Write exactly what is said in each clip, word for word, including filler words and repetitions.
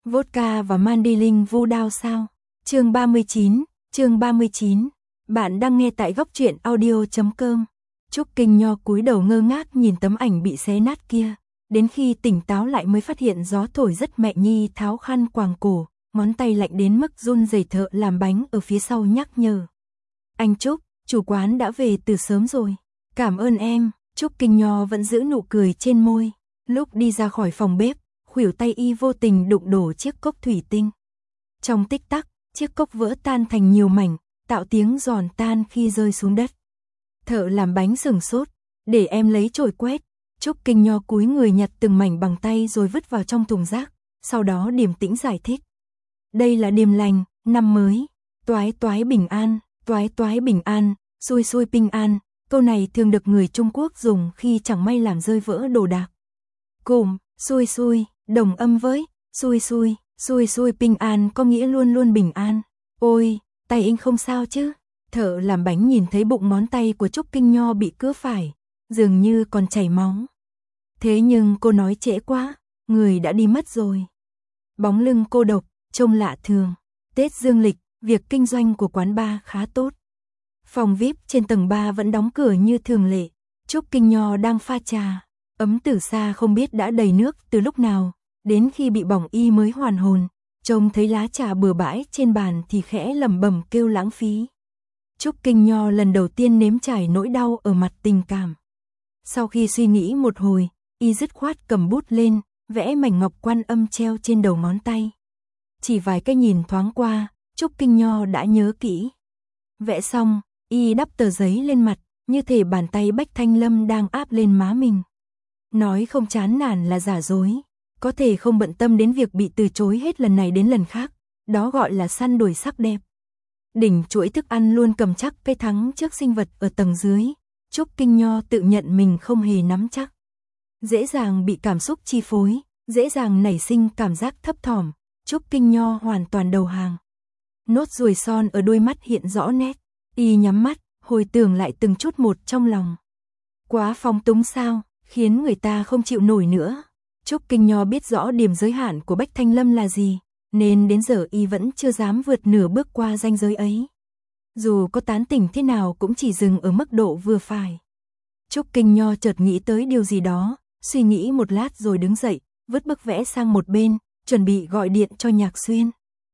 Vodka và Mandilin vu đao sao? Chương ba mươi chín, chương ba mươi chín. Bạn đang nghe tại góc truyện audio chấm com. Trúc Kinh Nho cúi đầu ngơ ngác nhìn tấm ảnh bị xé nát kia, đến khi tỉnh táo lại mới phát hiện gió thổi rất mẹ nhi tháo khăn quàng cổ, ngón tay lạnh đến mức run rẩy. Thợ làm bánh ở phía sau nhắc nhở. Anh Trúc, chủ quán đã về từ sớm rồi. Cảm ơn em. Trúc Kinh Nho vẫn giữ nụ cười trên môi. Lúc đi ra khỏi phòng bếp, khuỷu tay y vô tình đụng đổ chiếc cốc thủy tinh. Trong tích tắc, chiếc cốc vỡ tan thành nhiều mảnh, tạo tiếng giòn tan khi rơi xuống đất. Thợ làm bánh sửng sốt, để em lấy chổi quét. Trúc Kinh Nho cúi người nhặt từng mảnh bằng tay rồi vứt vào trong thùng rác, sau đó điềm tĩnh giải thích. Đây là điềm lành, năm mới, toái toái bình an, toái toái bình an, xui xui bình an. Câu này thường được người Trung Quốc dùng khi chẳng may làm rơi vỡ đồ đạc. Cùng, xui xui, đồng âm với, xui xui, xui xui bình an có nghĩa luôn luôn bình an. Ôi, tay anh không sao chứ? Thợ làm bánh nhìn thấy bụng ngón tay của Trúc Kinh Nho bị cứa phải, dường như còn chảy máu. Thế nhưng cô nói trễ quá, người đã đi mất rồi. Bóng lưng cô độc, trông lạ thường. Tết dương lịch, việc kinh doanh của quán bar khá tốt. Phòng vi ai pi trên tầng ba vẫn đóng cửa như thường lệ. Trúc Kinh Nho đang pha trà, ấm từ xa không biết đã đầy nước từ lúc nào, đến khi bị bỏng y mới hoàn hồn, trông thấy lá trà bừa bãi trên bàn thì khẽ lẩm bẩm kêu lãng phí. Trúc Kinh Nho lần đầu tiên nếm trải nỗi đau ở mặt tình cảm. Sau khi suy nghĩ một hồi, y dứt khoát cầm bút lên, vẽ mảnh ngọc Quan Âm treo trên đầu ngón tay. Chỉ vài cái nhìn thoáng qua, Trúc Kinh Nho đã nhớ kỹ. Vẽ xong, y đắp tờ giấy lên mặt, như thể bàn tay Bách Thanh Lâm đang áp lên má mình. Nói không chán nản là giả dối, có thể không bận tâm đến việc bị từ chối hết lần này đến lần khác, đó gọi là săn đuổi sắc đẹp. Đỉnh chuỗi thức ăn luôn cầm chắc cái thắng trước sinh vật ở tầng dưới, Trúc Kinh Nho tự nhận mình không hề nắm chắc. Dễ dàng bị cảm xúc chi phối, dễ dàng nảy sinh cảm giác thấp thỏm, Trúc Kinh Nho hoàn toàn đầu hàng. Nốt ruồi son ở đôi mắt hiện rõ nét, y nhắm mắt, hồi tưởng lại từng chút một trong lòng. Quá phóng túng sao, khiến người ta không chịu nổi nữa. Trúc Kinh Nho biết rõ điểm giới hạn của Bách Thanh Lâm là gì, nên đến giờ y vẫn chưa dám vượt nửa bước qua ranh giới ấy. Dù có tán tỉnh thế nào cũng chỉ dừng ở mức độ vừa phải. Trúc Kinh Nho chợt nghĩ tới điều gì đó, suy nghĩ một lát rồi đứng dậy, vứt bức vẽ sang một bên, chuẩn bị gọi điện cho Nhạc Xuyên.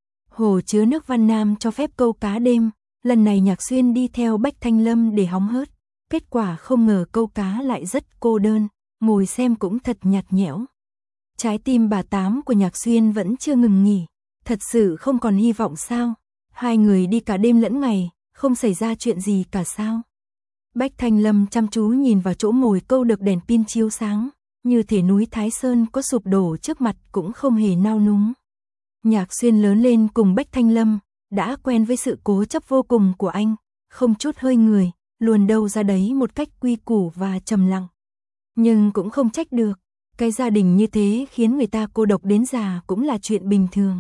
Hồ chứa nước Văn Nam cho phép câu cá đêm, lần này Nhạc Xuyên đi theo Bách Thanh Lâm để hóng hớt. Kết quả không ngờ câu cá lại rất cô đơn, ngồi xem cũng thật nhạt nhẽo. Trái tim bà Tám của Nhạc Xuyên vẫn chưa ngừng nghỉ, thật sự không còn hy vọng sao? Hai người đi cả đêm lẫn ngày, không xảy ra chuyện gì cả sao? Bách Thanh Lâm chăm chú nhìn vào chỗ mồi câu được đèn pin chiếu sáng, như thể núi Thái Sơn có sụp đổ trước mặt cũng không hề nao núng. Nhạc Xuyên lớn lên cùng Bách Thanh Lâm, đã quen với sự cố chấp vô cùng của anh, không chút hơi người, luôn đâu ra đấy một cách quy củ và trầm lặng. Nhưng cũng không trách được, cái gia đình như thế khiến người ta cô độc đến già cũng là chuyện bình thường.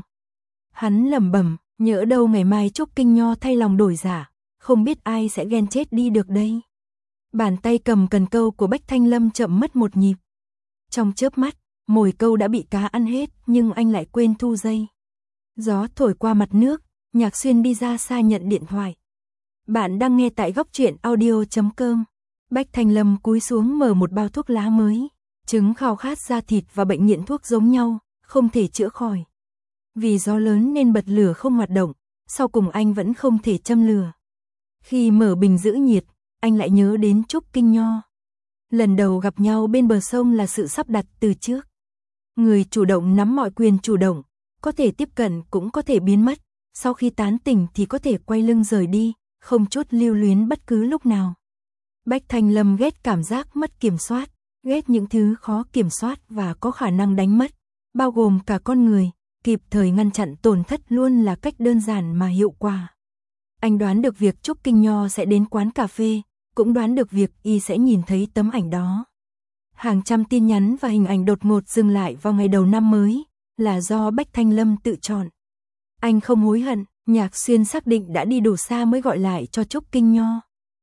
Hắn lẩm bẩm, nhỡ đâu ngày mai Trúc Kinh Nho thay lòng đổi dạ, không biết ai sẽ ghen chết đi được đây. Bàn tay cầm cần câu của Bách Thanh Lâm chậm mất một nhịp. Trong chớp mắt, mồi câu đã bị cá ăn hết, nhưng anh lại quên thu dây. Gió thổi qua mặt nước, Nhạc Xuyên đi ra xa nhận điện thoại. Bạn đang nghe tại góc truyện audio chấm com. Bách Thanh Lâm cúi xuống mở một bao thuốc lá mới. Chứng khao khát da thịt và bệnh nghiện thuốc giống nhau, không thể chữa khỏi. Vì gió lớn nên bật lửa không hoạt động, sau cùng anh vẫn không thể châm lửa. Khi mở bình giữ nhiệt, anh lại nhớ đến Trúc Kinh Nho. Lần đầu gặp nhau bên bờ sông là sự sắp đặt từ trước. Người chủ động nắm mọi quyền chủ động, có thể tiếp cận cũng có thể biến mất, sau khi tán tỉnh thì có thể quay lưng rời đi, không chút lưu luyến bất cứ lúc nào. Bách Thanh Lâm ghét cảm giác mất kiểm soát, ghét những thứ khó kiểm soát và có khả năng đánh mất, bao gồm cả con người, kịp thời ngăn chặn tổn thất luôn là cách đơn giản mà hiệu quả. Anh đoán được việc Trúc Kinh Nho sẽ đến quán cà phê, cũng đoán được việc y sẽ nhìn thấy tấm ảnh đó. Hàng trăm tin nhắn và hình ảnh đột ngột dừng lại vào ngày đầu năm mới, là do Bách Thanh Lâm tự chọn. Anh không hối hận, Nhạc Xuyên xác định đã đi đủ xa mới gọi lại cho Trúc Kinh Nho.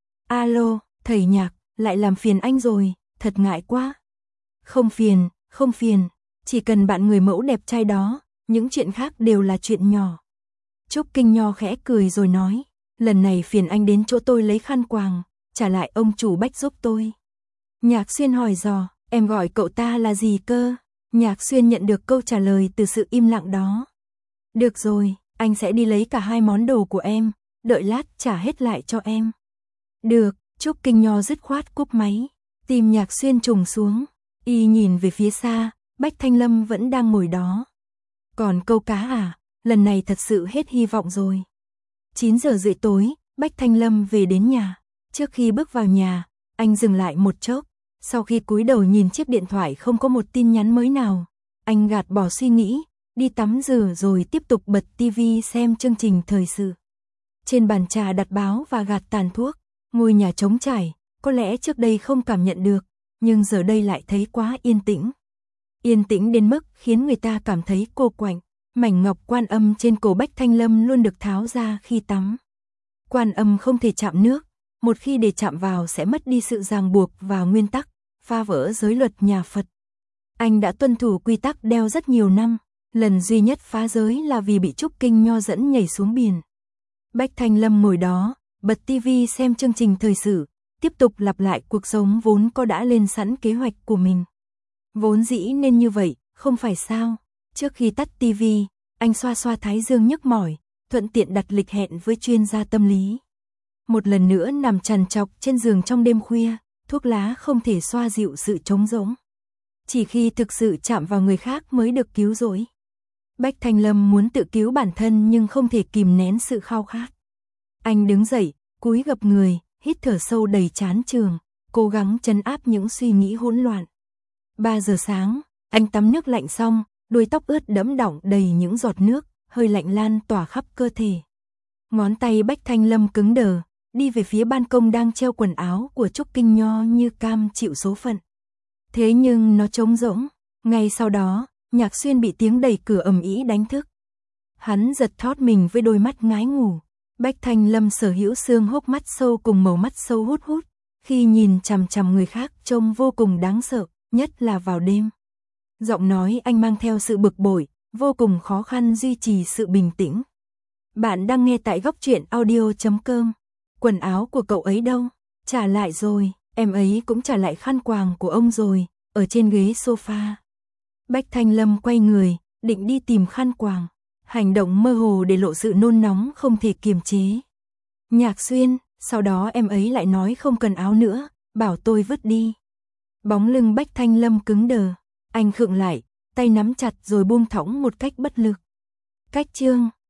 Alo, thầy Nhạc, lại làm phiền anh rồi, thật ngại quá. Không phiền, không phiền, chỉ cần bạn người mẫu đẹp trai đó, những chuyện khác đều là chuyện nhỏ. Trúc Kinh Nho khẽ cười rồi nói, lần này phiền anh đến chỗ tôi lấy khăn quàng, trả lại ông chủ Bách giúp tôi. Nhạc Xuyên hỏi dò, em gọi cậu ta là gì cơ? Nhạc Xuyên nhận được câu trả lời từ sự im lặng đó. Được rồi, anh sẽ đi lấy cả hai món đồ của em, đợi lát trả hết lại cho em. Được, Trúc Kinh Nho dứt khoát cúp máy, tim Nhạc Xuyên trùng xuống, y nhìn về phía xa, Bách Thanh Lâm vẫn đang ngồi đó. Còn câu cá à, lần này thật sự hết hy vọng rồi. chín giờ rưỡi tối, Bách Thanh Lâm về đến nhà. Trước khi bước vào nhà, anh dừng lại một chốc. Sau khi cúi đầu nhìn chiếc điện thoại không có một tin nhắn mới nào, anh gạt bỏ suy nghĩ, đi tắm rửa rồi tiếp tục bật tivi xem chương trình thời sự. Trên bàn trà đặt báo và gạt tàn thuốc, ngôi nhà trống trải, có lẽ trước đây không cảm nhận được, nhưng giờ đây lại thấy quá yên tĩnh. Yên tĩnh đến mức khiến người ta cảm thấy cô quạnh. Mảnh ngọc quan âm trên cổ Bách Thanh Lâm luôn được tháo ra khi tắm. Quan âm không thể chạm nước, một khi để chạm vào sẽ mất đi sự ràng buộc và nguyên tắc, phá vỡ giới luật nhà Phật. Anh đã tuân thủ quy tắc đeo rất nhiều năm, lần duy nhất phá giới là vì bị Trúc Kinh Nho dẫn nhảy xuống biển. Bách Thanh Lâm ngồi đó, bật tivi xem chương trình thời sự, tiếp tục lặp lại cuộc sống vốn có đã lên sẵn kế hoạch của mình. Vốn dĩ nên như vậy, không phải sao? Trước khi tắt tivi, anh xoa xoa thái dương nhức mỏi, thuận tiện đặt lịch hẹn với chuyên gia tâm lý. Một lần nữa nằm trằn trọc trên giường trong đêm khuya, thuốc lá không thể xoa dịu sự trống rỗng. Chỉ khi thực sự chạm vào người khác mới được cứu rỗi. Bách Thanh Lâm muốn tự cứu bản thân nhưng không thể kìm nén sự khao khát. Anh đứng dậy, cúi gập người, hít thở sâu đầy chán chường, cố gắng trấn áp những suy nghĩ hỗn loạn. ba giờ sáng, anh tắm nước lạnh xong, đuôi tóc ướt đẫm đọng đầy những giọt nước, hơi lạnh lan tỏa khắp cơ thể. Ngón tay Bách Thanh Lâm cứng đờ, đi về phía ban công đang treo quần áo của Trúc Kinh Nho như cam chịu số phận. Thế nhưng nó trống rỗng, ngay sau đó, Nhạc Xuyên bị tiếng đẩy cửa ầm ĩ đánh thức. Hắn giật thót mình với đôi mắt ngái ngủ. Bách Thanh Lâm sở hữu xương hốc mắt sâu cùng màu mắt sâu hút hút, khi nhìn chằm chằm người khác trông vô cùng đáng sợ, nhất là vào đêm. Giọng nói anh mang theo sự bực bội, vô cùng khó khăn duy trì sự bình tĩnh. Bạn đang nghe tại góc truyện audio chấm com. Quần áo của cậu ấy đâu? Trả lại rồi, em ấy cũng trả lại khăn quàng của ông rồi, ở trên ghế sofa. Bách Thanh Lâm quay người, định đi tìm khăn quàng. Hành động mơ hồ để lộ sự nôn nóng không thể kiềm chế. Nhạc Xuyên, sau đó em ấy lại nói không cần áo nữa, bảo tôi vứt đi. Bóng lưng Bách Thanh Lâm cứng đờ. Anh khựng lại, tay nắm chặt rồi buông thõng một cách bất lực. Cách chương